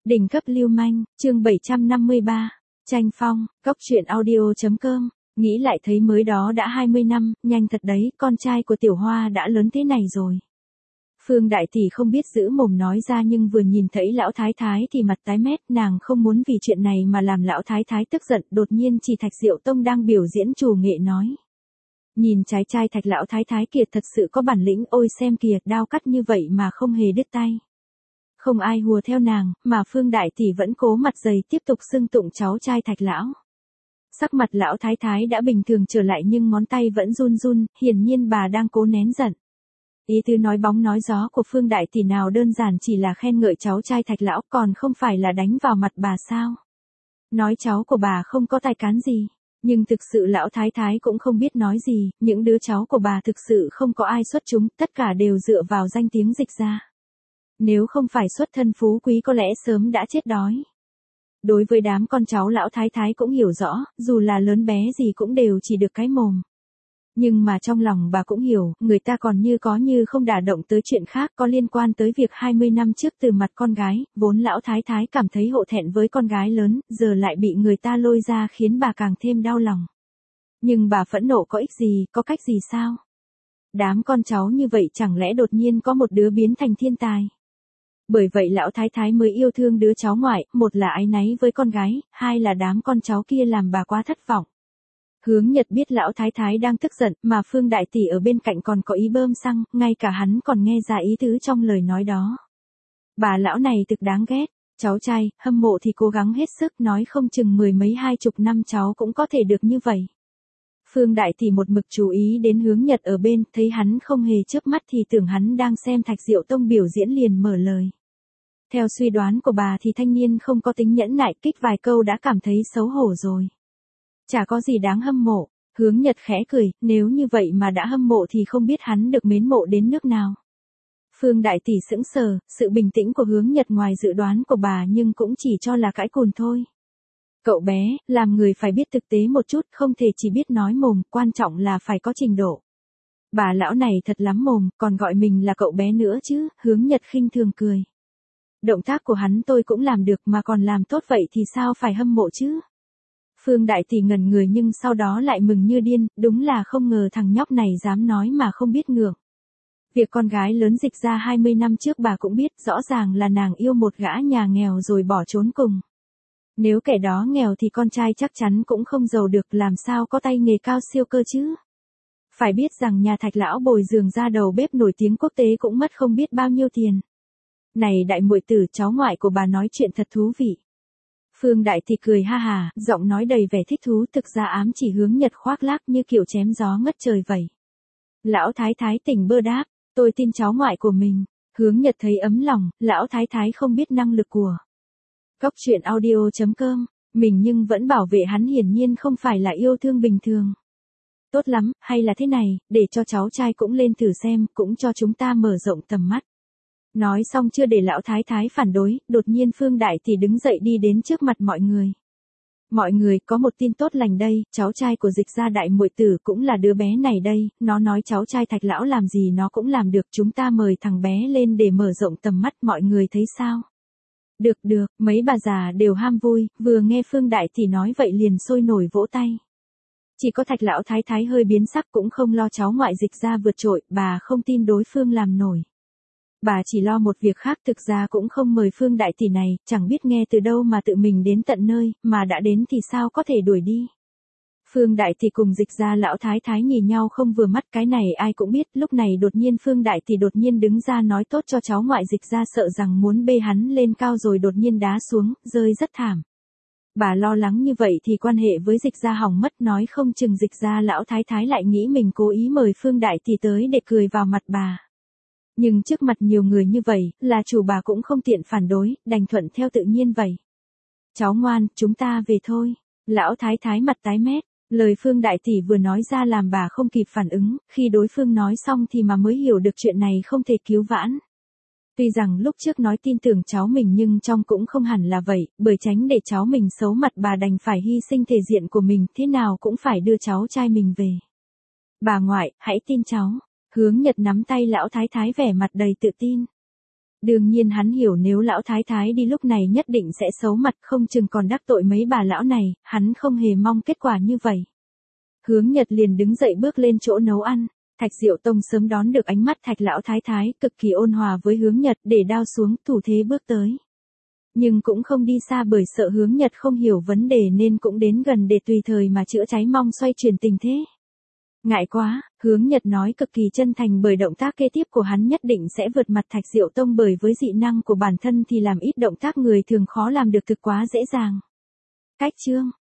Đỉnh cấp lưu manh, chương 753, tranh phong, cóc truyện audio.com, nghĩ lại thấy mới đó đã 20 năm, nhanh thật đấy, con trai của Tiểu Hoa đã lớn thế này rồi. Phương Đại Tỷ không biết giữ mồm nói ra nhưng vừa nhìn thấy lão thái thái thì mặt tái mét, nàng không muốn vì chuyện này mà làm lão thái thái tức giận, đột nhiên chỉ Thạch Diệu Tông đang biểu diễn trù nghệ nói. Nhìn trái trai Thạch lão thái thái kia thật sự có bản lĩnh, ôi xem kìa, đao cắt như vậy mà không hề đứt tay. Không ai hùa theo nàng, mà Phương Đại Tỷ vẫn cố mặt dày tiếp tục xưng tụng cháu trai Thạch lão. Sắc mặt lão thái thái đã bình thường trở lại nhưng ngón tay vẫn run run, hiển nhiên bà đang cố nén giận. Ý tứ nói bóng nói gió của Phương Đại Tỷ nào đơn giản chỉ là khen ngợi cháu trai Thạch lão, còn không phải là đánh vào mặt bà sao. Nói cháu của bà không có tài cán gì, nhưng thực sự lão thái thái cũng không biết nói gì, những đứa cháu của bà thực sự không có ai xuất chúng, tất cả đều dựa vào danh tiếng Dịch gia. Nếu không phải xuất thân phú quý có lẽ sớm đã chết đói. Đối với đám con cháu lão thái thái cũng hiểu rõ, dù là lớn bé gì cũng đều chỉ được cái mồm. Nhưng mà trong lòng bà cũng hiểu, người ta còn như có như không đả động tới chuyện khác có liên quan tới việc 20 năm trước từ mặt con gái, vốn lão thái thái cảm thấy hổ thẹn với con gái lớn, giờ lại bị người ta lôi ra khiến bà càng thêm đau lòng. Nhưng bà phẫn nộ có ích gì, có cách gì sao? Đám con cháu như vậy chẳng lẽ đột nhiên có một đứa biến thành thiên tài? Bởi vậy lão thái thái mới yêu thương đứa cháu ngoại, một là áy náy với con gái, hai là đám con cháu kia làm bà quá thất vọng. Hướng Nhật biết lão thái thái đang tức giận, mà Phương Đại Tỷ ở bên cạnh còn có ý bơm xăng, ngay cả hắn còn nghe ra ý tứ trong lời nói đó. Bà lão này thực đáng ghét, cháu trai, hâm mộ thì cố gắng hết sức, nói không chừng 10 mấy 20 năm cháu cũng có thể được như vậy. Phương Đại Tỷ một mực chú ý đến Hướng Nhật ở bên, thấy hắn không hề chớp mắt thì tưởng hắn đang xem Thạch Diệu Tông biểu diễn liền mở lời. Theo suy đoán của bà thì thanh niên không có tính nhẫn nại, kích vài câu đã cảm thấy xấu hổ rồi. Chả có gì đáng hâm mộ, Hướng Nhật khẽ cười, nếu như vậy mà đã hâm mộ thì không biết hắn được mến mộ đến nước nào. Phương Đại Tỷ sững sờ, sự bình tĩnh của Hướng Nhật ngoài dự đoán của bà nhưng cũng chỉ cho là cãi cùn thôi. Cậu bé, làm người phải biết thực tế một chút, không thể chỉ biết nói mồm, quan trọng là phải có trình độ. Bà lão này thật lắm mồm, còn gọi mình là cậu bé nữa chứ, Hướng Nhật khinh thường cười. Động tác của hắn tôi cũng làm được mà còn làm tốt vậy thì sao phải hâm mộ chứ? Phương Đại Tỷ ngẩn người nhưng sau đó lại mừng như điên, đúng là không ngờ thằng nhóc này dám nói mà không biết ngượng. Việc con gái lớn Dịch ra 20 năm trước bà cũng biết, rõ ràng là nàng yêu một gã nhà nghèo rồi bỏ trốn cùng. Nếu kẻ đó nghèo thì con trai chắc chắn cũng không giàu được, làm sao có tay nghề cao siêu cơ chứ. Phải biết rằng nhà Thạch lão bồi dưỡng ra đầu bếp nổi tiếng quốc tế cũng mất không biết bao nhiêu tiền. Này đại muội tử, cháu ngoại của bà nói chuyện thật thú vị. Phương Đại Tỷ cười ha hà, giọng nói đầy vẻ thích thú, thực ra ám chỉ Hướng Nhật khoác lác như kiểu chém gió ngất trời vậy. Lão thái thái tỉnh bơ đáp, tôi tin cháu ngoại của mình. Hướng Nhật thấy ấm lòng, lão thái thái không biết năng lực của cóc truyện audio.com, mình nhưng vẫn bảo vệ hắn, hiển nhiên không phải là yêu thương bình thường. Tốt lắm, hay là thế này, để cho cháu trai cũng lên thử xem, cũng cho chúng ta mở rộng tầm mắt. Nói xong chưa để lão thái thái phản đối, đột nhiên Phương Đại Tỷ đứng dậy đi đến trước mặt mọi người. Mọi người, có một tin tốt lành đây, cháu trai của Dịch gia đại muội tử cũng là đứa bé này đây, nó nói cháu trai Thạch lão làm gì nó cũng làm được, chúng ta mời thằng bé lên để mở rộng tầm mắt, mọi người thấy sao? Được được, mấy bà già đều ham vui, vừa nghe Phương Đại Tỷ nói vậy liền sôi nổi vỗ tay. Chỉ có Thạch lão thái thái hơi biến sắc, cũng không lo cháu ngoại Dịch gia vượt trội, bà không tin đối phương làm nổi. Bà chỉ lo một việc khác, thực ra cũng không mời Phương Đại Tỷ này, chẳng biết nghe từ đâu mà tự mình đến tận nơi, mà đã đến thì sao có thể đuổi đi. Phương Đại Tỷ cùng Dịch gia lão thái thái nhìn nhau không vừa mắt, cái này ai cũng biết, lúc này đột nhiên Phương Đại Tỷ đột nhiên đứng ra nói tốt cho cháu ngoại Dịch gia, sợ rằng muốn bê hắn lên cao rồi đột nhiên đá xuống, rơi rất thảm. Bà lo lắng như vậy thì quan hệ với Dịch gia hỏng mất, nói không chừng Dịch gia lão thái thái lại nghĩ mình cố ý mời Phương Đại Tỷ tới để cười vào mặt bà. Nhưng trước mặt nhiều người như vậy, là chủ bà cũng không tiện phản đối, đành thuận theo tự nhiên vậy. Cháu ngoan, chúng ta về thôi. Lão thái thái mặt tái mét, lời Phương Đại Tỷ vừa nói ra làm bà không kịp phản ứng, khi đối phương nói xong thì mà mới hiểu được chuyện này không thể cứu vãn. Tuy rằng lúc trước nói tin tưởng cháu mình nhưng trong cũng không hẳn là vậy, bởi tránh để cháu mình xấu mặt bà đành phải hy sinh thể diện của mình, thế nào cũng phải đưa cháu trai mình về. Bà ngoại, hãy tin cháu. Hướng Nhật nắm tay lão thái thái vẻ mặt đầy tự tin. Đương nhiên hắn hiểu nếu lão thái thái đi lúc này nhất định sẽ xấu mặt, không chừng còn đắc tội mấy bà lão này, hắn không hề mong kết quả như vậy. Hướng Nhật liền đứng dậy bước lên chỗ nấu ăn. Thạch Diệu Tông sớm đón được ánh mắt Thạch lão thái thái, cực kỳ ôn hòa với Hướng Nhật, để đao xuống, thủ thế bước tới. Nhưng cũng không đi xa bởi sợ Hướng Nhật không hiểu vấn đề nên cũng đến gần để tùy thời mà chữa cháy, mong xoay chuyển tình thế. Ngại quá, Hướng Nhật nói cực kỳ chân thành bởi động tác kế tiếp của hắn nhất định sẽ vượt mặt Thạch Diệu Tông, bởi với dị năng của bản thân thì làm ít động tác người thường khó làm được thực quá dễ dàng. Cách chương